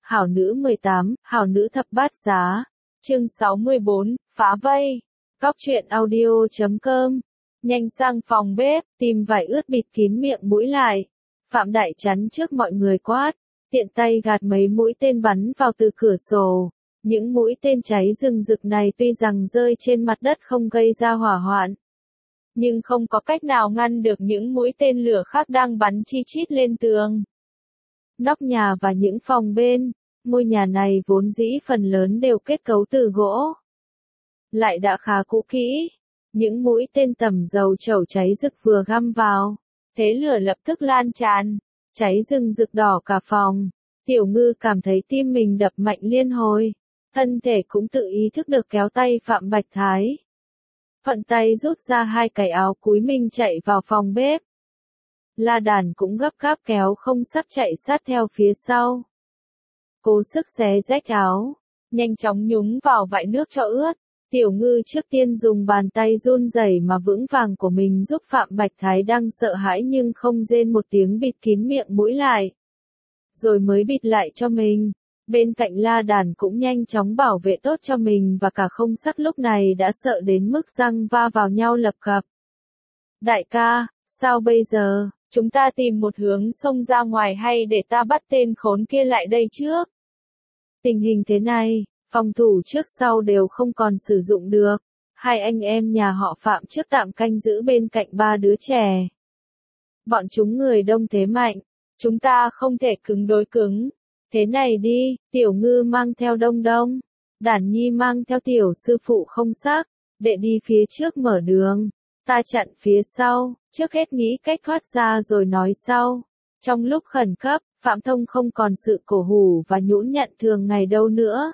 Hảo nữ 18, Hảo nữ thập bát giá. Chương 64, phá vây. Cóc truyện audio.com. Nhanh sang phòng bếp, tìm vải ướt bịt kín miệng mũi lại. Phạm Đại chắn trước mọi người quát, tiện tay gạt mấy mũi tên bắn vào từ cửa sổ. Những mũi tên cháy rừng rực này tuy rằng rơi trên mặt đất không gây ra hỏa hoạn, nhưng không có cách nào ngăn được những mũi tên lửa khác đang bắn chi chít lên tường, nóc nhà và những phòng bên. Ngôi nhà này vốn dĩ phần lớn đều kết cấu từ gỗ, lại đã khá cũ kỹ. Những mũi tên tầm dầu chẩu cháy rực vừa găm vào, thế lửa lập tức lan tràn, cháy rừng rực đỏ cả phòng. Tiểu Ngư cảm thấy tim mình đập mạnh liên hồi, thân thể cũng tự ý thức được kéo tay Phạm Bạch Thái. Thuận tay rút ra hai cái áo cúi mình chạy vào phòng bếp. La Đàn cũng gấp gáp kéo không sắt chạy sát theo phía sau. Cố sức xé rách áo, nhanh chóng nhúng vào vại nước cho ướt. Tiểu Ngư trước tiên dùng bàn tay run rẩy mà vững vàng của mình giúp Phạm Bạch Thái đang sợ hãi nhưng không rên một tiếng bịt kín miệng mũi lại. Rồi mới bịt lại cho mình. Bên cạnh La Đàn cũng nhanh chóng bảo vệ tốt cho mình và cả không sắc lúc này đã sợ đến mức răng va vào nhau lập cập. Đại ca, sao bây giờ, chúng ta tìm một hướng xông ra ngoài hay để ta bắt tên khốn kia lại đây trước? Tình hình thế này, phòng thủ trước sau đều không còn sử dụng được. Hai anh em nhà họ Phạm trước tạm canh giữ bên cạnh ba đứa trẻ. Bọn chúng người đông thế mạnh, chúng ta không thể cứng đối cứng. Thế này đi, Tiểu Ngư mang theo Đông Đông, Đản Nhi mang theo tiểu sư phụ không sắc, để đi phía trước mở đường, ta chặn phía sau, trước hết nghĩ cách thoát ra rồi nói sau. Trong lúc khẩn cấp, Phạm Thông không còn sự cổ hủ và nhũn nhặn thường ngày đâu nữa.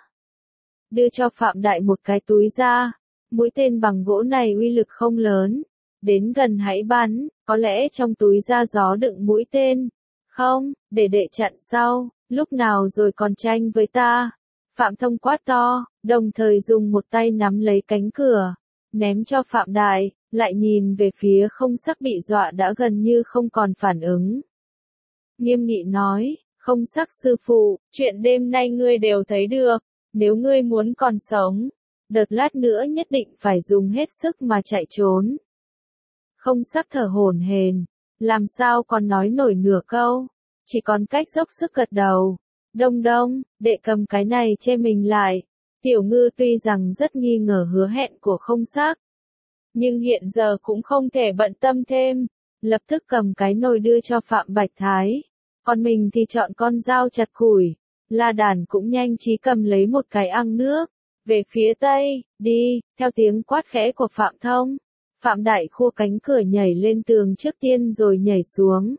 Đưa cho Phạm Đại một cái túi da, mũi tên bằng gỗ này uy lực không lớn, đến gần hãy bắn, có lẽ trong túi da gió đựng mũi tên. Không, để đệ chặn sau, lúc nào rồi còn tranh với ta. Phạm Thông quát to, đồng thời dùng một tay nắm lấy cánh cửa, ném cho Phạm Đại, lại nhìn về phía không sắc bị dọa đã gần như không còn phản ứng. Nghiêm nghị nói, không sắc sư phụ, chuyện đêm nay ngươi đều thấy được, nếu ngươi muốn còn sống, đợt lát nữa nhất định phải dùng hết sức mà chạy trốn. Không sắc thở hổn hển, làm sao còn nói nổi nửa câu, chỉ còn cách dốc sức gật đầu. Đông Đông, đệ cầm cái này che mình lại. Tiểu Ngư tuy rằng rất nghi ngờ hứa hẹn của không sắc, nhưng hiện giờ cũng không thể bận tâm thêm, lập tức cầm cái nồi đưa cho Phạm Bạch Thái, còn mình thì chọn con dao chặt củi. La Đàn cũng nhanh trí cầm lấy một cái ăng nước, về phía tây, đi, theo tiếng quát khẽ của Phạm Thông. Phạm Đại khua cánh cửa nhảy lên tường trước tiên rồi nhảy xuống,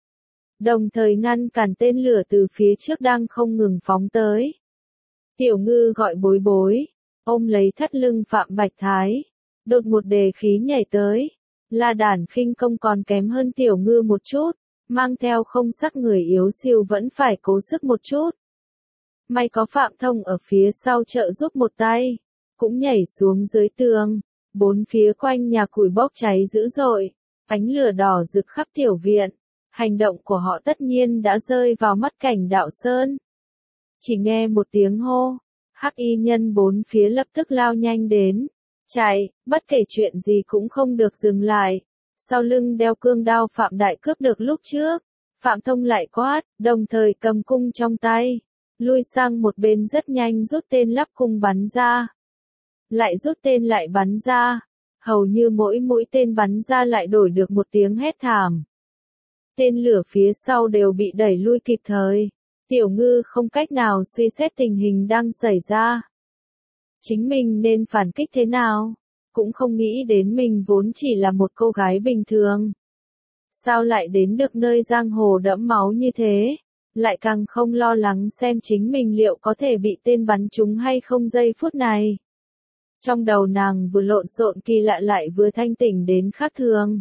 đồng thời ngăn cản tên lửa từ phía trước đang không ngừng phóng tới. Tiểu Ngư gọi Bối Bối, ôm lấy thắt lưng Phạm Bạch Thái, đột một đề khí nhảy tới. La Đàn khinh công còn kém hơn Tiểu Ngư một chút, mang theo không sắc người yếu siêu vẫn phải cố sức một chút. May có Phạm Thông ở phía sau trợ giúp một tay, cũng nhảy xuống dưới tường. Bốn phía quanh nhà củi bốc cháy dữ dội, ánh lửa đỏ rực khắp tiểu viện. Hành động của họ tất nhiên đã rơi vào mắt Cảnh Đạo Sơn. Chỉ nghe một tiếng hô, hắc y nhân bốn phía lập tức lao nhanh đến, chạy, bất kể chuyện gì cũng không được dừng lại. Sau lưng đeo cương đao Phạm Đại cướp được lúc trước, Phạm Thông lại quát, đồng thời cầm cung trong tay, lui sang một bên rất nhanh rút tên lắp cung bắn ra. Lại rút tên lại bắn ra, hầu như mỗi mũi tên bắn ra lại đổi được một tiếng hét thảm. Tên lửa phía sau đều bị đẩy lui kịp thời. Tiểu Ngư không cách nào suy xét tình hình đang xảy ra. Chính mình nên phản kích thế nào? Cũng không nghĩ đến mình vốn chỉ là một cô gái bình thường. Sao lại đến được nơi giang hồ đẫm máu như thế? Lại càng không lo lắng xem chính mình liệu có thể bị tên bắn trúng hay không giây phút này. Trong đầu nàng vừa lộn xộn kỳ lạ lại vừa thanh tỉnh đến khác thường.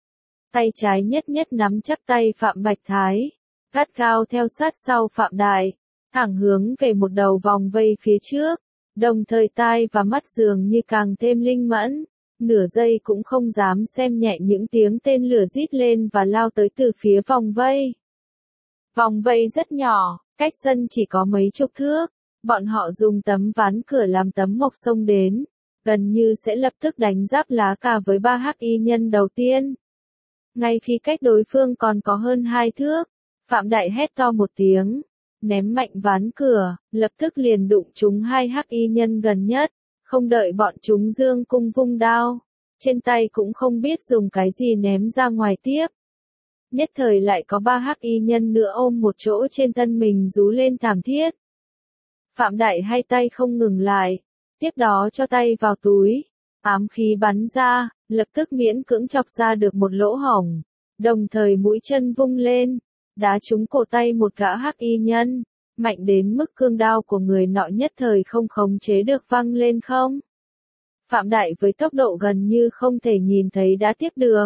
Tay trái nhất nhất nắm chắc tay Phạm Bạch Thái, gắt gao theo sát sau Phạm Đại, thẳng hướng về một đầu vòng vây phía trước, đồng thời tai và mắt dường như càng thêm linh mẫn, nửa giây cũng không dám xem nhẹ những tiếng tên lửa rít lên và lao tới từ phía vòng vây. Vòng vây rất nhỏ, Cách sân chỉ có mấy chục thước, bọn họ dùng tấm ván cửa làm tấm mộc xông đến, gần như sẽ lập tức đánh giáp lá cả với ba hắc y nhân đầu tiên. Ngay khi cách đối phương còn có hơn 2 thước, Phạm Đại hét to một tiếng, ném mạnh ván cửa, lập tức liền đụng trúng hai hắc y nhân gần nhất, không đợi bọn chúng dương cung vung đao, trên tay cũng không biết dùng cái gì ném ra ngoài tiếp. Nhất thời lại có ba hắc y nhân nữa ôm một chỗ trên thân mình rú lên thảm thiết. Phạm Đại hai tay không ngừng lại, tiếp đó cho tay vào túi, ám khí bắn ra, lập tức miễn cưỡng chọc ra được một lỗ hổng, đồng thời mũi chân vung lên, đá trúng cổ tay một gã hắc y nhân, mạnh đến mức cương đao của người nọ nhất thời không khống chế được văng lên không. Phạm Đại với tốc độ gần như không thể nhìn thấy đã tiếp được,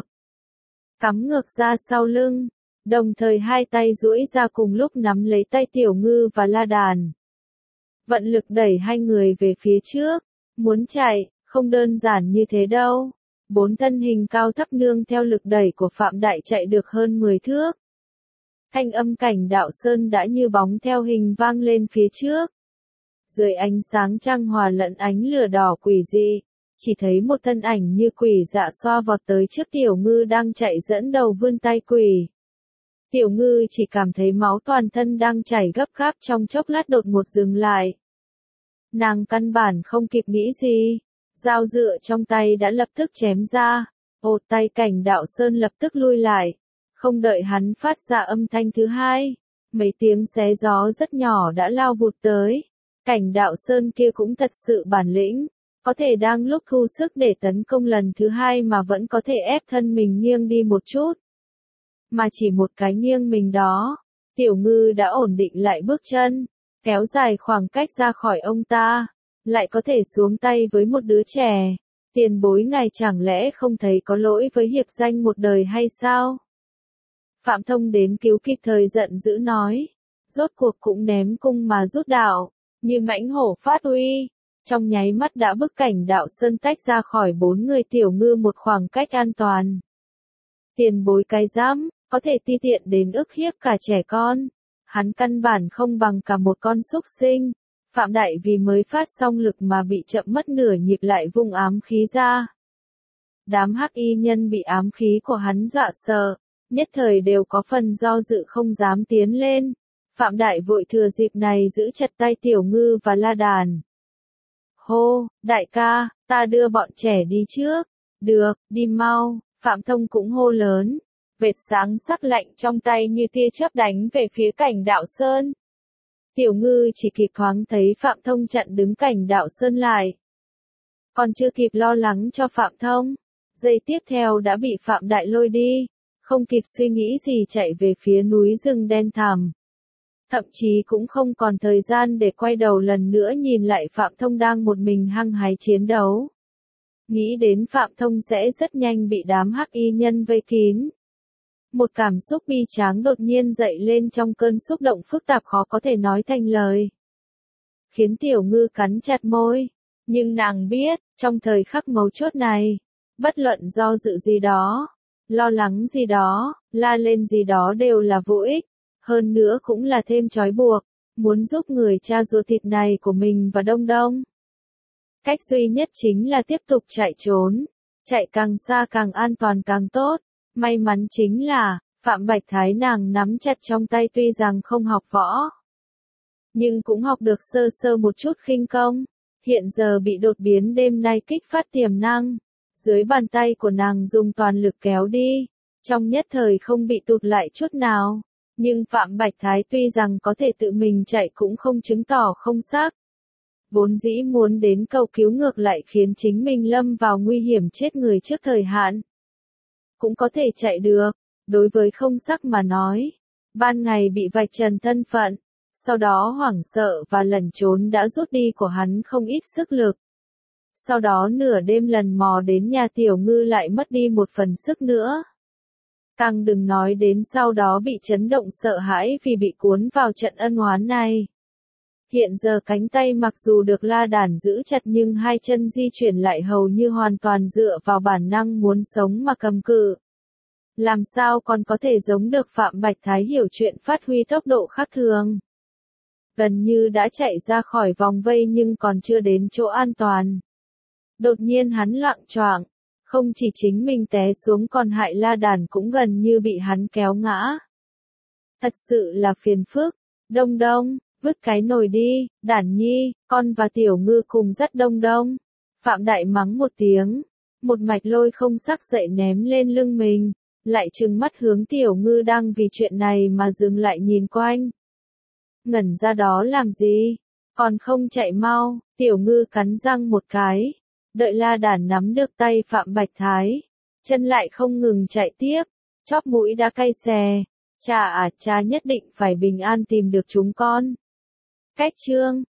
cắm ngược ra sau lưng, đồng thời hai tay duỗi ra cùng lúc nắm lấy tay Tiểu Ngư và La Đàn. Vận lực đẩy hai người về phía trước, muốn chạy, không đơn giản như thế đâu. 4 thân hình cao thấp nương theo lực đẩy của Phạm Đại chạy được hơn 10 thước. Thanh âm Cảnh Đạo Sơn đã như bóng theo hình vang lên phía trước. Dưới ánh sáng trăng hòa lẫn ánh lửa đỏ quỷ dị, chỉ thấy một thân ảnh như quỷ dạ xoa vọt tới trước Tiểu Ngư đang chạy dẫn đầu vươn tay quỷ. Tiểu Ngư chỉ cảm thấy máu toàn thân đang chảy gấp gáp trong chốc lát đột ngột dừng lại. Nàng căn bản không kịp nghĩ gì, dao dựa trong tay đã lập tức chém ra, tay Cảnh Đạo Sơn lập tức lui lại, không đợi hắn phát ra âm thanh thứ hai, mấy tiếng xé gió rất nhỏ đã lao vụt tới. Cảnh Đạo Sơn kia cũng thật sự bản lĩnh, có thể đang lúc thu sức để tấn công lần thứ hai mà vẫn có thể ép thân mình nghiêng đi một chút. Mà chỉ một cái nghiêng mình đó, Tiểu Ngư đã ổn định lại bước chân, kéo dài khoảng cách ra khỏi ông ta, lại có thể xuống tay với một đứa trẻ. Tiền bối ngài chẳng lẽ không thấy có lỗi với hiệp danh một đời hay sao? Phạm Thông đến cứu kịp thời giận dữ nói, rốt cuộc cũng ném cung mà rút đạo, như mãnh hổ phát uy, trong nháy mắt đã bức Cảnh Đạo Sơn tách ra khỏi 4 người Tiểu Ngư một khoảng cách an toàn. Tiền bối cái dám, có thể ti tiện đến ức hiếp cả trẻ con, hắn căn bản không bằng cả một con súc sinh. Phạm Đại vì mới phát xong lực mà bị chậm mất nửa nhịp lại vung ám khí ra. Đám hắc y nhân bị ám khí của hắn dọa sợ, nhất thời đều có phần do dự không dám tiến lên. Phạm Đại vội thừa dịp này giữ chặt tay Tiểu Ngư và La Đàn. Hô, đại ca, ta đưa bọn trẻ đi trước. Được, đi mau, Phạm Thông cũng hô lớn. Vệt sáng sắc lạnh trong tay như tia chớp đánh về phía Cảnh Đạo Sơn. Tiểu Ngư chỉ kịp thoáng thấy Phạm Thông chặn đứng Cảnh Đạo Sơn lại. Còn chưa kịp lo lắng cho Phạm Thông, giây tiếp theo đã bị Phạm Đại lôi đi, không kịp suy nghĩ gì chạy về phía núi rừng đen thẳm. Thậm chí cũng không còn thời gian để quay đầu lần nữa nhìn lại Phạm Thông đang một mình hăng hái chiến đấu. Nghĩ đến Phạm Thông sẽ rất nhanh bị đám hắc y nhân vây kín. Một cảm xúc bi tráng đột nhiên dậy lên trong cơn xúc động phức tạp khó có thể nói thành lời. Khiến Tiểu Ngư cắn chặt môi, nhưng nàng biết, trong thời khắc mấu chốt này, bất luận do dự gì đó, lo lắng gì đó, la lên gì đó đều là vô ích, hơn nữa cũng là thêm trói buộc, muốn giúp người cha ruột thịt này của mình và Đông Đông. Cách duy nhất chính là tiếp tục chạy trốn, chạy càng xa càng an toàn càng tốt. May mắn chính là, Phạm Bạch Thái nàng nắm chặt trong tay tuy rằng không học võ, nhưng cũng học được sơ sơ một chút khinh công, hiện giờ bị đột biến đêm nay kích phát tiềm năng, dưới bàn tay của nàng dùng toàn lực kéo đi, trong nhất thời không bị tụt lại chút nào, nhưng Phạm Bạch Thái tuy rằng có thể tự mình chạy cũng không chứng tỏ không xác. Vốn dĩ muốn đến cầu cứu ngược lại khiến chính mình lâm vào nguy hiểm chết người trước thời hạn. Cũng có thể chạy được, đối với không sắc mà nói. Ban ngày bị vạch trần thân phận, sau đó hoảng sợ và lẩn trốn đã rút đi của hắn không ít sức lực. Sau đó nửa đêm lần mò đến nhà Tiểu Ngư lại mất đi một phần sức nữa. Càng đừng nói đến sau đó bị chấn động sợ hãi vì bị cuốn vào trận ân oán này. Hiện giờ cánh tay mặc dù được La Đàn giữ chặt nhưng hai chân di chuyển lại hầu như hoàn toàn dựa vào bản năng muốn sống mà cầm cự. Làm sao còn có thể giống được Phạm Bạch Thái hiểu chuyện phát huy tốc độ khác thường. gần như đã chạy ra khỏi vòng vây nhưng còn chưa đến chỗ an toàn. Đột nhiên hắn loạng choạng, không chỉ chính mình té xuống còn hại La Đản cũng gần như bị hắn kéo ngã. Thật sự là phiền phức. Đông Đông, vứt cái nồi đi, Đản nhi, con và Tiểu Ngư cùng dắt Đông Đông. Phạm Đại mắng một tiếng, một mạch lôi không sắc dậy ném lên lưng mình, lại trừng mắt hướng Tiểu Ngư đang vì chuyện này mà dừng lại nhìn quanh. Ngẩn ra đó làm gì? Còn không chạy mau, Tiểu Ngư cắn răng một cái. Đợi La Đản nắm được tay Phạm Bạch Thái, chân lại không ngừng chạy tiếp, chóp mũi đã cay xè. Cha nhất định phải bình an tìm được chúng con. Cách chương